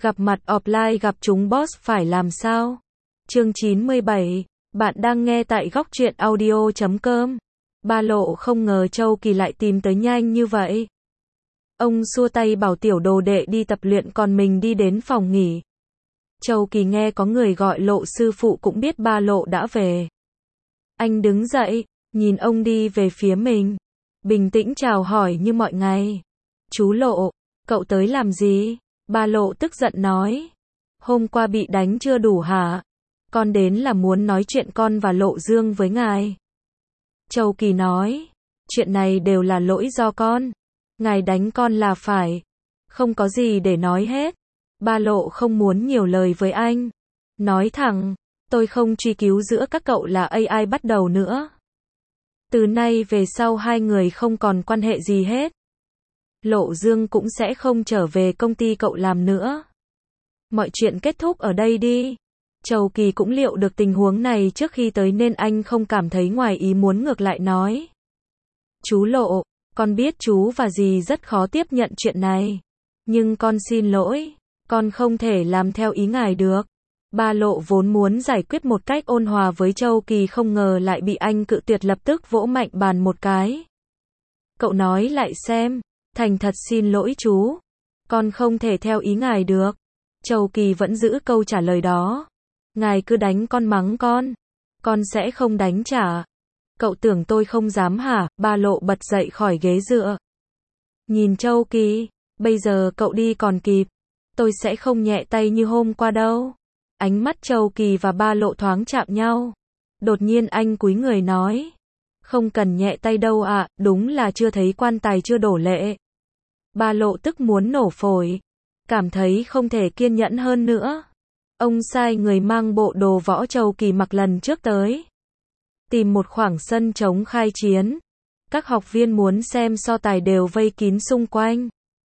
Gặp mặt offline gặp chúng boss phải làm sao? Chương 97, bạn đang nghe tại góc truyện audio.com. Ba Lộ không ngờ Châu Kỳ lại tìm tới nhanh như vậy. Ông xua tay bảo tiểu đồ đệ đi tập luyện còn mình đi đến phòng nghỉ. Châu Kỳ nghe có người gọi Lộ sư phụ cũng biết Ba Lộ đã về. Anh đứng dậy, nhìn ông đi về phía mình. Bình tĩnh chào hỏi như mọi ngày. Chú Lộ, cậu tới làm gì? Ba Lộ tức giận nói. Hôm qua bị đánh chưa đủ hả? Con đến là muốn nói chuyện con và Lộ Dương với ngài. Châu Kỳ nói. Chuyện này đều là lỗi do con. Ngài đánh con là phải. Không có gì để nói hết. Ba Lộ không muốn nhiều lời với anh. Nói thẳng, tôi không truy cứu giữa các cậu là AI bắt đầu nữa. Từ nay về sau hai người không còn quan hệ gì hết. Lộ Dương cũng sẽ không trở về công ty cậu làm nữa. Mọi chuyện kết thúc ở đây đi. Châu Kỳ cũng liệu được tình huống này trước khi tới nên anh không cảm thấy ngoài ý muốn, ngược lại nói. Chú Lộ, con biết chú và dì rất khó tiếp nhận chuyện này. Nhưng con xin lỗi, con không thể làm theo ý ngài được. Ba Lộ vốn muốn giải quyết một cách ôn hòa với Châu Kỳ, không ngờ lại bị anh cự tuyệt, lập tức vỗ mạnh bàn một cái. Cậu nói lại xem. Thành thật xin lỗi chú. Con không thể theo ý ngài được. Châu Kỳ vẫn giữ câu trả lời đó. Ngài cứ đánh con mắng con sẽ không đánh trả. Cậu tưởng tôi không dám hả? Ba Lộ bật dậy khỏi ghế dựa. Nhìn Châu Kỳ, bây giờ cậu đi còn kịp. Tôi sẽ không nhẹ tay như hôm qua đâu. Ánh mắt Châu Kỳ và Ba Lộ thoáng chạm nhau. Đột nhiên anh cúi người nói. Không cần nhẹ tay đâu ạ, đúng là chưa thấy quan tài chưa đổ lệ. Ba Lộ tức muốn nổ phổi. Cảm thấy không thể kiên nhẫn hơn nữa. Ông sai người mang bộ đồ võ Châu Kỳ mặc lần trước tới. Tìm một khoảng sân trống khai chiến. Các học viên muốn xem so tài đều vây kín xung quanh.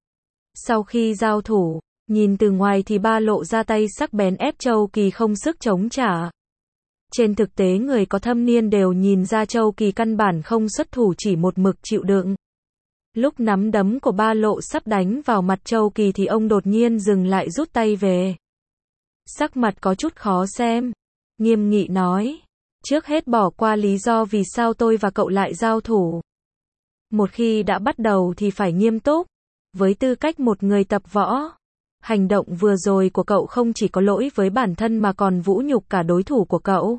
Sau khi giao thủ, nhìn từ ngoài thì Ba Lộ ra tay sắc bén ép Châu Kỳ không sức chống trả. Trên thực tế người có thâm niên đều nhìn ra Châu Kỳ căn bản không xuất thủ, chỉ một mực chịu đựng. Lúc nắm đấm của Ba Lộ sắp đánh vào mặt Châu Kỳ thì ông đột nhiên dừng lại, rút tay về. Sắc mặt có chút khó xem. Nghiêm nghị nói. Trước hết bỏ qua lý do vì sao tôi và cậu lại giao thủ. Một khi đã bắt đầu thì phải nghiêm túc. Với tư cách một người tập võ, hành động vừa rồi của cậu không chỉ có lỗi với bản thân mà còn vũ nhục cả đối thủ của cậu.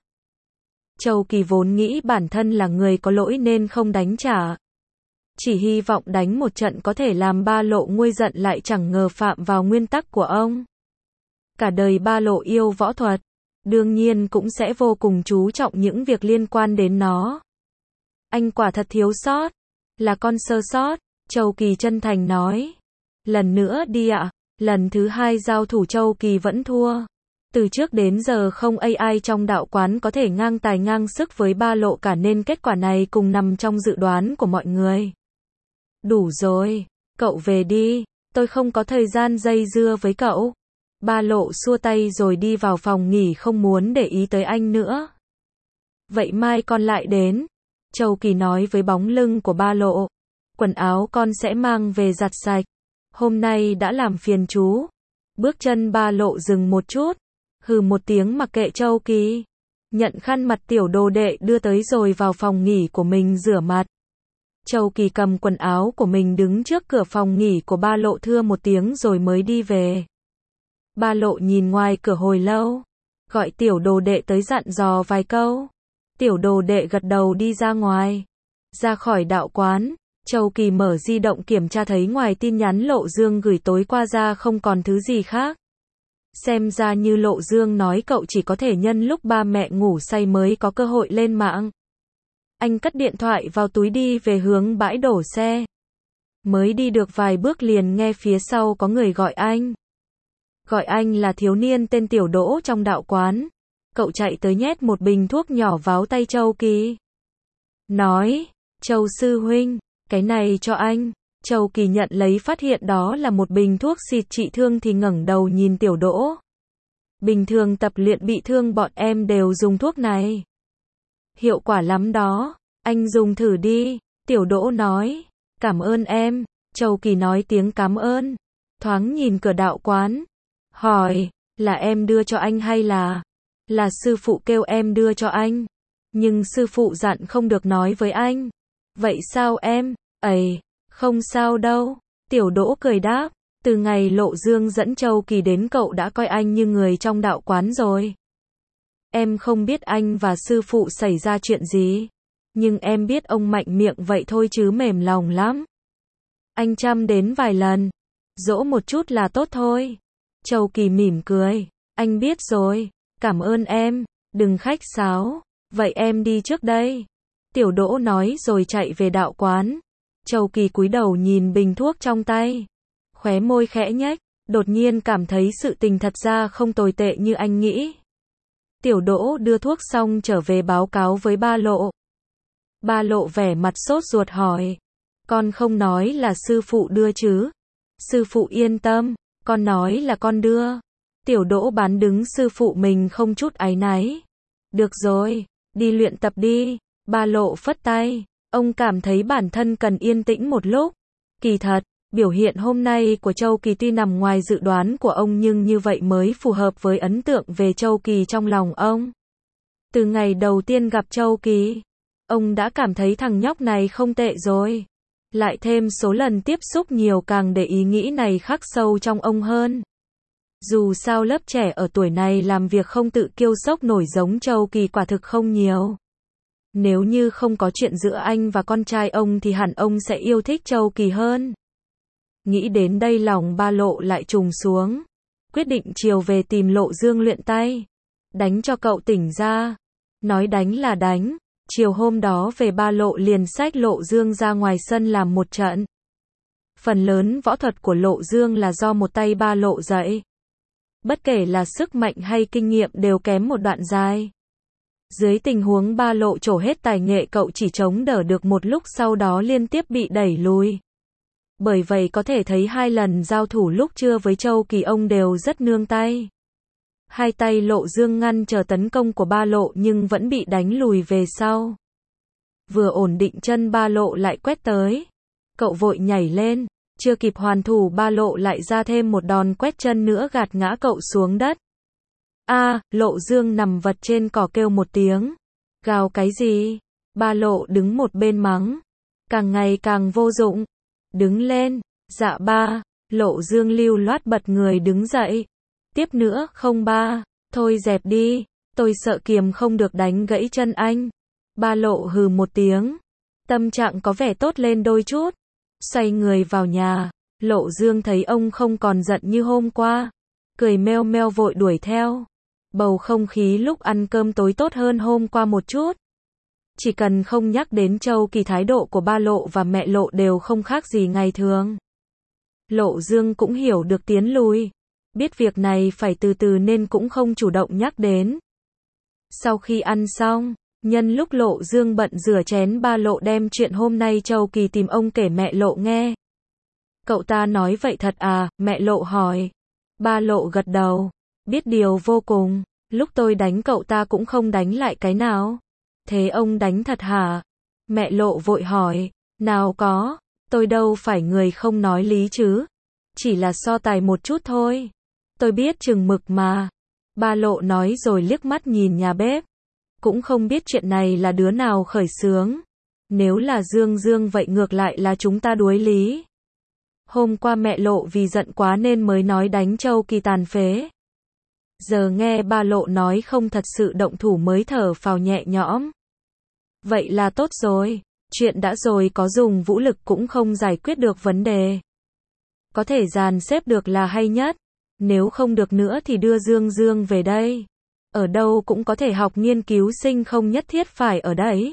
Châu Kỳ vốn nghĩ bản thân là người có lỗi nên không đánh trả. Chỉ hy vọng đánh một trận có thể làm Ba Lộ nguôi giận, lại chẳng ngờ phạm vào nguyên tắc của ông. Cả đời Ba Lộ yêu võ thuật, đương nhiên cũng sẽ vô cùng chú trọng những việc liên quan đến nó. Anh quả thật thiếu sót, là con sơ sót, Châu Kỳ chân thành nói. Lần nữa đi ạ. Lần thứ hai giao thủ Châu Kỳ vẫn thua. Từ trước đến giờ không ai trong đạo quán có thể ngang tài ngang sức với Ba Lộ cả, nên kết quả này cùng nằm trong dự đoán của mọi người. Đủ rồi, cậu về đi, tôi không có thời gian dây dưa với cậu. Ba Lộ xua tay rồi đi vào phòng nghỉ, không muốn để ý tới anh nữa. Vậy mai con lại đến. Châu Kỳ nói với bóng lưng của Ba Lộ. Quần áo con sẽ mang về giặt sạch. Hôm nay đã làm phiền chú. Bước chân Ba Lộ dừng một chút. Hừ một tiếng mặc kệ Châu Kỳ. Nhận khăn mặt tiểu đồ đệ đưa tới rồi vào phòng nghỉ của mình rửa mặt. Châu Kỳ cầm quần áo của mình đứng trước cửa phòng nghỉ của Ba Lộ thưa một tiếng rồi mới đi về. Ba Lộ nhìn ngoài cửa hồi lâu. Gọi tiểu đồ đệ tới dặn dò vài câu. Tiểu đồ đệ gật đầu đi ra ngoài. Ra khỏi đạo quán, Châu Kỳ mở di động kiểm tra thấy ngoài tin nhắn Lộ Dương gửi tối qua ra không còn thứ gì khác. Xem ra như Lộ Dương nói cậu chỉ có thể nhân lúc ba mẹ ngủ say mới có cơ hội lên mạng. Anh cất điện thoại vào túi đi về hướng bãi đổ xe. Mới đi được vài bước liền nghe phía sau có người gọi anh. Gọi anh là thiếu niên tên Tiểu Đỗ trong đạo quán. Cậu chạy tới nhét một bình thuốc nhỏ vào tay Châu Kỳ. Nói, Châu sư huynh, cái này cho anh. Châu Kỳ nhận lấy phát hiện đó là một bình thuốc xịt trị thương thì ngẩng đầu nhìn Tiểu Đỗ. Bình thường tập luyện bị thương bọn em đều dùng thuốc này. Hiệu quả lắm đó, anh dùng thử đi. Tiểu Đỗ nói, cảm ơn em. Châu Kỳ nói tiếng cảm ơn. Thoáng nhìn cửa đạo quán. hỏi, là em đưa cho anh hay là sư phụ kêu em đưa cho anh? Nhưng sư phụ dặn không được nói với anh. Vậy sao em? Ấy, không sao đâu. Tiểu Đỗ cười đáp, từ ngày Lộ Dương dẫn Châu Kỳ đến cậu đã coi anh như người trong đạo quán rồi. Em không biết anh và sư phụ xảy ra chuyện gì, nhưng em biết ông mạnh miệng vậy thôi chứ mềm lòng lắm. Anh chăm đến vài lần, dỗ một chút là tốt thôi. Châu Kỳ mỉm cười, anh biết rồi, cảm ơn em, đừng khách sáo, vậy em đi trước đây. Tiểu Đỗ nói rồi chạy về đạo quán. Châu Kỳ cúi đầu nhìn bình thuốc trong tay, khóe môi khẽ nhếch, đột nhiên cảm thấy sự tình thật ra không tồi tệ như anh nghĩ. Tiểu Đỗ đưa thuốc xong trở về báo cáo với ba Lộ. Ba Lộ vẻ mặt sốt ruột hỏi, con không nói là sư phụ đưa chứ? Sư phụ yên tâm, con nói là con đưa. Tiểu Đỗ bán đứng sư phụ mình không chút áy náy. Được rồi, đi luyện tập đi. Ba Lộ phất tay, ông cảm thấy bản thân cần yên tĩnh một lúc. Kỳ thật, biểu hiện hôm nay của Châu Kỳ tuy nằm ngoài dự đoán của ông nhưng như vậy mới phù hợp với ấn tượng về Châu Kỳ trong lòng ông. Từ ngày đầu tiên gặp Châu Kỳ, ông đã cảm thấy thằng nhóc này không tệ rồi. Lại thêm số lần tiếp xúc nhiều càng để ý nghĩ này khắc sâu trong ông hơn. Dù sao lớp trẻ ở tuổi này làm việc không tự kiêu sốc nổi giống Châu Kỳ quả thực không nhiều. Nếu như không có chuyện giữa anh và con trai ông thì hẳn ông sẽ yêu thích Châu Kỳ hơn. Nghĩ đến đây lòng ba Lộ lại trùng xuống. Quyết định chiều về tìm Lộ Dương luyện tay. Đánh cho cậu tỉnh ra. Nói đánh là đánh. Chiều hôm đó về ba Lộ liền xách Lộ Dương ra ngoài sân làm một trận. Phần lớn võ thuật của Lộ Dương là do một tay ba Lộ dạy. Bất kể là sức mạnh hay kinh nghiệm đều kém một đoạn dài. Dưới tình huống ba Lộ trổ hết tài nghệ cậu chỉ chống đỡ được một lúc sau đó liên tiếp bị đẩy lùi. Bởi vậy có thể thấy 2 lần giao thủ lúc trưa với Châu Kỳ ông đều rất nương tay. Hai tay Lộ Dương ngăn chờ tấn công của ba Lộ nhưng vẫn bị đánh lùi về sau. Vừa ổn định chân ba Lộ lại quét tới. Cậu vội nhảy lên, chưa kịp hoàn thủ ba Lộ lại ra thêm một đòn quét chân nữa gạt ngã cậu xuống đất. Lộ Dương nằm vật trên cỏ kêu một tiếng. Gào cái gì? Ba Lộ đứng một bên mắng. Càng ngày càng vô dụng. Đứng lên. Dạ ba. Lộ Dương lưu loát bật người đứng dậy. Tiếp nữa không ba. Thôi dẹp đi. Tôi sợ kiềm không được đánh gãy chân anh. Ba Lộ hừ một tiếng. Tâm trạng có vẻ tốt lên đôi chút. Xoay người vào nhà. Lộ Dương thấy ông không còn giận như hôm qua. Cười meo meo vội đuổi theo. Bầu không khí lúc ăn cơm tối tốt hơn hôm qua một chút. Chỉ cần không nhắc đến Châu Kỳ thái độ của ba Lộ và mẹ Lộ đều không khác gì ngày thường. Lộ Dương cũng hiểu được tiến lùi. Biết việc này phải từ từ nên cũng không chủ động nhắc đến. Sau khi ăn xong, nhân lúc Lộ Dương bận rửa chén ba Lộ đem chuyện hôm nay Châu Kỳ tìm ông kể mẹ Lộ nghe. Cậu ta nói vậy thật à? Mẹ Lộ hỏi. Ba Lộ gật đầu. Biết điều vô cùng, lúc tôi đánh cậu ta cũng không đánh lại cái nào. Thế ông đánh thật hả? Mẹ Lộ vội hỏi. Nào có, tôi đâu phải người không nói lý chứ. Chỉ là so tài một chút thôi. Tôi biết chừng mực mà. Ba Lộ nói rồi liếc mắt nhìn nhà bếp. Cũng không biết chuyện này là đứa nào khởi xướng. Nếu là Dương vậy ngược lại là chúng ta đuối lý. Hôm qua mẹ Lộ vì giận quá nên mới nói đánh Châu Kỳ tàn phế. Giờ nghe ba Lộ nói không thật sự động thủ mới thở phào nhẹ nhõm. Vậy là tốt rồi, chuyện đã rồi có dùng vũ lực cũng không giải quyết được vấn đề. Có thể dàn xếp được là hay nhất, nếu không được nữa thì đưa Dương về đây. Ở đâu cũng có thể học nghiên cứu sinh không nhất thiết phải ở đấy.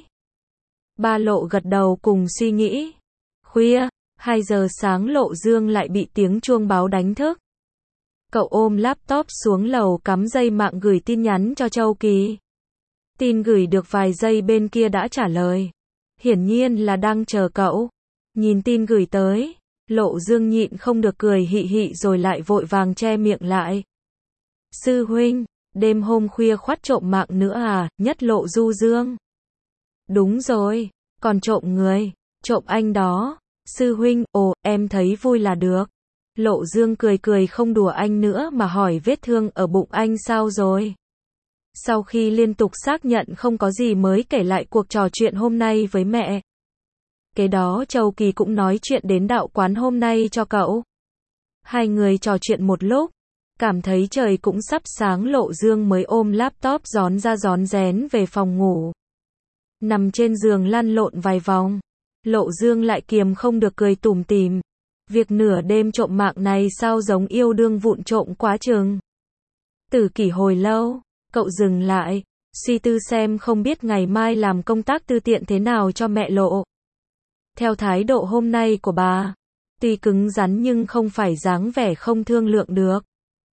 Ba Lộ gật đầu cùng suy nghĩ. Khuya, 2 giờ sáng Lộ Dương lại bị tiếng chuông báo đánh thức. Cậu ôm laptop xuống lầu cắm dây mạng gửi tin nhắn cho Châu Kỳ. Tin gửi được vài giây bên kia đã trả lời. Hiển nhiên là đang chờ cậu. Nhìn tin gửi tới, Lộ Dương nhịn không được cười hị hị rồi lại vội vàng che miệng lại. Sư huynh, đêm hôm khuya khoắt trộm mạng nữa à? Nhất Lộ du dương. Đúng rồi, còn trộm người, trộm anh đó. Sư huynh, ồ, em thấy vui là được. Lộ Dương cười cười không đùa anh nữa mà hỏi vết thương ở bụng anh sao rồi. Sau khi liên tục xác nhận không có gì mới kể lại cuộc trò chuyện hôm nay với mẹ. Kế đó Châu Kỳ cũng nói chuyện đến đạo quán hôm nay cho cậu. Hai người trò chuyện một lúc, cảm thấy trời cũng sắp sáng Lộ Dương mới ôm laptop rón ra rón rén về phòng ngủ. Nằm trên giường lăn lộn vài vòng, Lộ Dương lại kiềm không được cười tủm tỉm. Việc nửa đêm trộm mạng này sao giống yêu đương vụng trộm quá chừng. Tử Kỷ hồi lâu, cậu dừng lại, suy tư xem không biết ngày mai làm công tác tư tiện thế nào cho mẹ Lộ. Theo thái độ hôm nay của bà, tuy cứng rắn nhưng không phải dáng vẻ không thương lượng được.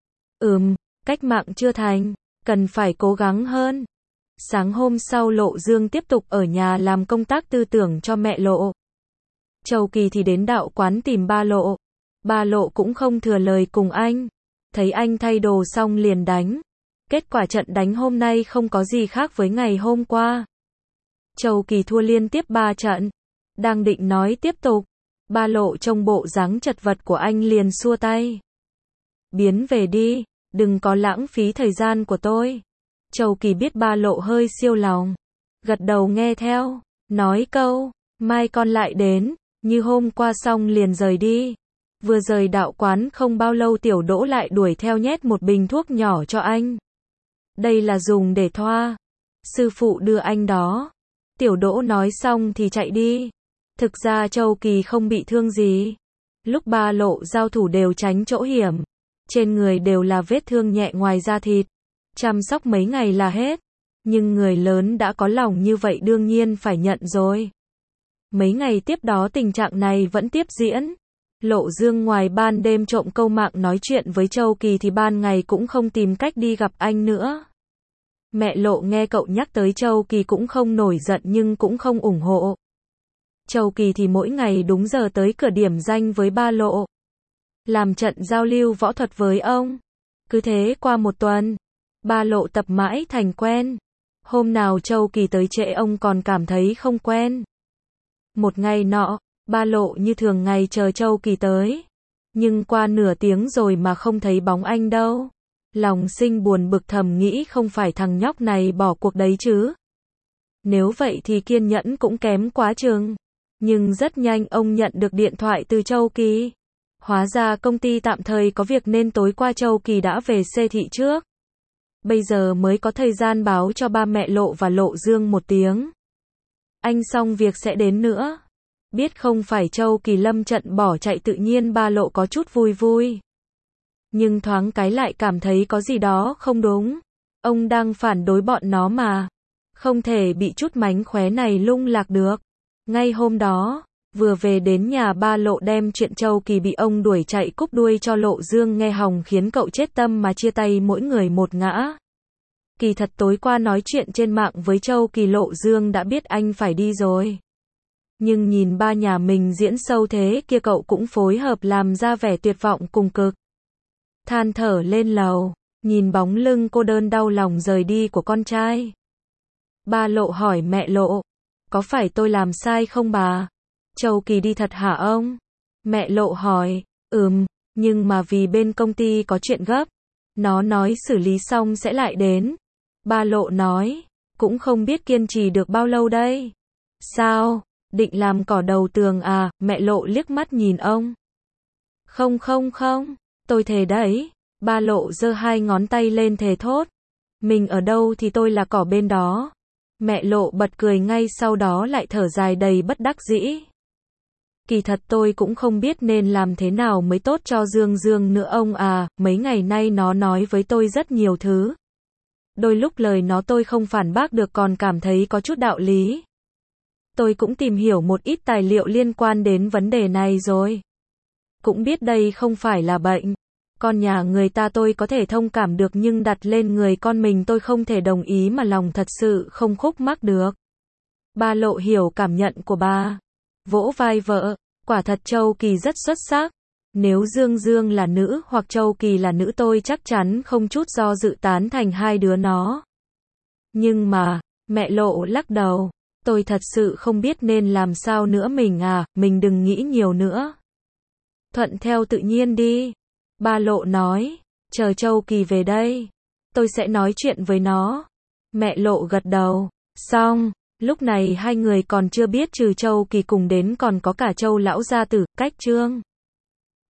Cách mạng chưa thành, cần phải cố gắng hơn. Sáng hôm sau Lộ Dương tiếp tục ở nhà làm công tác tư tưởng cho mẹ Lộ. Châu Kỳ thì đến đạo quán tìm ba Lộ. Ba Lộ cũng không thừa lời cùng anh. Thấy anh thay đồ xong liền đánh. Kết quả trận đánh hôm nay không có gì khác với ngày hôm qua. Châu Kỳ thua liên tiếp 3 trận. Đang định nói tiếp tục, ba Lộ trông bộ dáng chật vật của anh liền xua tay. Biến về đi, đừng có lãng phí thời gian của tôi. Châu Kỳ biết ba Lộ hơi siêu lòng. Gật đầu nghe theo, nói câu, mai con lại đến, như hôm qua xong liền rời đi. Vừa rời đạo quán không bao lâu Tiểu Đỗ lại đuổi theo nhét một bình thuốc nhỏ cho anh. Đây là dùng để thoa. Sư phụ đưa anh đó. Tiểu Đỗ nói xong thì chạy đi. Thực ra Châu Kỳ không bị thương gì. Lúc ba Lộ giao thủ đều tránh chỗ hiểm. Trên người đều là vết thương nhẹ ngoài da thịt. Chăm sóc mấy ngày là hết. Nhưng người lớn đã có lòng như vậy đương nhiên phải nhận rồi. Mấy ngày tiếp đó tình trạng này vẫn tiếp diễn. Lộ Dương ngoài ban đêm trộm câu mạng nói chuyện với Châu Kỳ thì ban ngày cũng không tìm cách đi gặp anh nữa. Mẹ Lộ nghe cậu nhắc tới Châu Kỳ cũng không nổi giận nhưng cũng không ủng hộ. Châu Kỳ thì mỗi ngày đúng giờ tới cửa điểm danh với ba Lộ. Làm trận giao lưu võ thuật với ông. Cứ thế qua một tuần, ba Lộ tập mãi thành quen. Hôm nào Châu Kỳ tới trễ ông còn cảm thấy không quen. Một ngày nọ, ba Lộ như thường ngày chờ Châu Kỳ tới. Nhưng qua nửa tiếng rồi mà không thấy bóng anh đâu. Lòng sinh buồn bực thầm nghĩ không phải thằng nhóc này bỏ cuộc đấy chứ. Nếu vậy thì kiên nhẫn cũng kém quá chừng. Nhưng rất nhanh ông nhận được điện thoại từ Châu Kỳ. Hóa ra công ty tạm thời có việc nên tối qua Châu Kỳ đã về xê thị trước. Bây giờ mới có thời gian báo cho ba mẹ Lộ và Lộ Dương một tiếng. Anh xong việc sẽ đến nữa. Biết không phải Châu Kỳ lâm trận bỏ chạy tự nhiên ba Lộ có chút vui vui. Nhưng thoáng cái lại cảm thấy có gì đó không đúng. Ông đang phản đối bọn nó mà. Không thể bị chút mánh khóe này lung lạc được. Ngay hôm đó, vừa về đến nhà ba Lộ đem chuyện Châu Kỳ bị ông đuổi chạy cúp đuôi cho Lộ Dương nghe hòng khiến cậu chết tâm mà chia tay mỗi người một ngã. Kỳ thật tối qua nói chuyện trên mạng với Châu Kỳ Lộ Dương đã biết anh phải đi rồi. Nhưng nhìn ba nhà mình diễn sâu thế kia cậu cũng phối hợp làm ra vẻ tuyệt vọng cùng cực. Than thở lên lầu, nhìn bóng lưng cô đơn đau lòng rời đi của con trai. Ba Lộ hỏi mẹ Lộ, có phải tôi làm sai không bà? Châu Kỳ đi thật hả ông? Mẹ Lộ hỏi, nhưng mà vì bên công ty có chuyện gấp. Nó nói xử lý xong sẽ lại đến. Ba Lộ nói, cũng không biết kiên trì được bao lâu đây. Sao, định làm cỏ đầu tường à? Mẹ Lộ liếc mắt nhìn ông. Không, tôi thề đấy. Ba Lộ giơ 2 ngón tay lên thề thốt. Mình ở đâu thì tôi là cỏ bên đó. Mẹ Lộ bật cười ngay sau đó lại thở dài đầy bất đắc dĩ. Kỳ thật tôi cũng không biết nên làm thế nào mới tốt cho Dương Dương nữa ông à, mấy ngày nay nó nói với tôi rất nhiều thứ. Đôi lúc lời nó tôi không phản bác được còn cảm thấy có chút đạo lý. Tôi cũng tìm hiểu một ít tài liệu liên quan đến vấn đề này rồi. Cũng biết đây không phải là bệnh. Con nhà người ta tôi có thể thông cảm được nhưng đặt lên người con mình tôi không thể đồng ý mà lòng thật sự không khúc mắc được. Ba Lộ hiểu cảm nhận của bà. Vỗ vai vợ, quả thật Châu Kỳ rất xuất sắc. Nếu Dương Dương là nữ hoặc Châu Kỳ là nữ tôi chắc chắn không chút do dự tán thành hai đứa nó. Nhưng mà, mẹ Lộ lắc đầu. Tôi thật sự không biết nên làm sao nữa mình à, mình đừng nghĩ nhiều nữa. Thuận theo tự nhiên đi. Ba Lộ nói, chờ Châu Kỳ về đây, tôi sẽ nói chuyện với nó. Mẹ Lộ gật đầu. Xong, lúc này hai người còn chưa biết trừ Châu Kỳ cùng đến còn có cả Châu lão gia tử, Cách Trương.